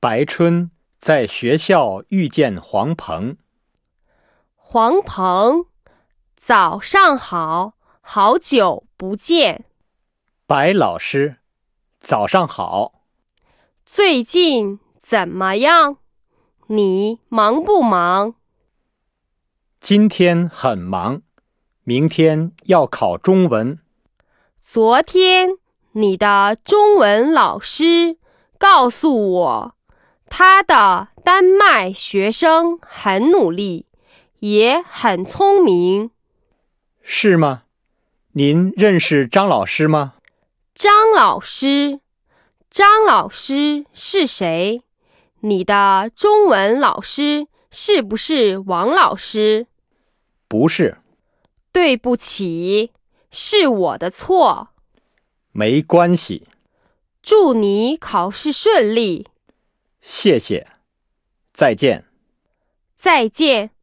白春在学校遇见黄鹏。 黄鹏，早上好，好久不见。 白老师，早上好。 最近怎么样？你忙不忙？ 今天很忙，明天要考中文。 昨天你的中文老师告诉我，他的丹麦学生很努力，也很聪明。 是吗？您认识张老师吗？ 张老师？张老师是谁？你的中文老师是不是王老师？ 不是。 对不起，是我的错。 没关系。 祝你考试顺利。 谢谢。再见。 再见。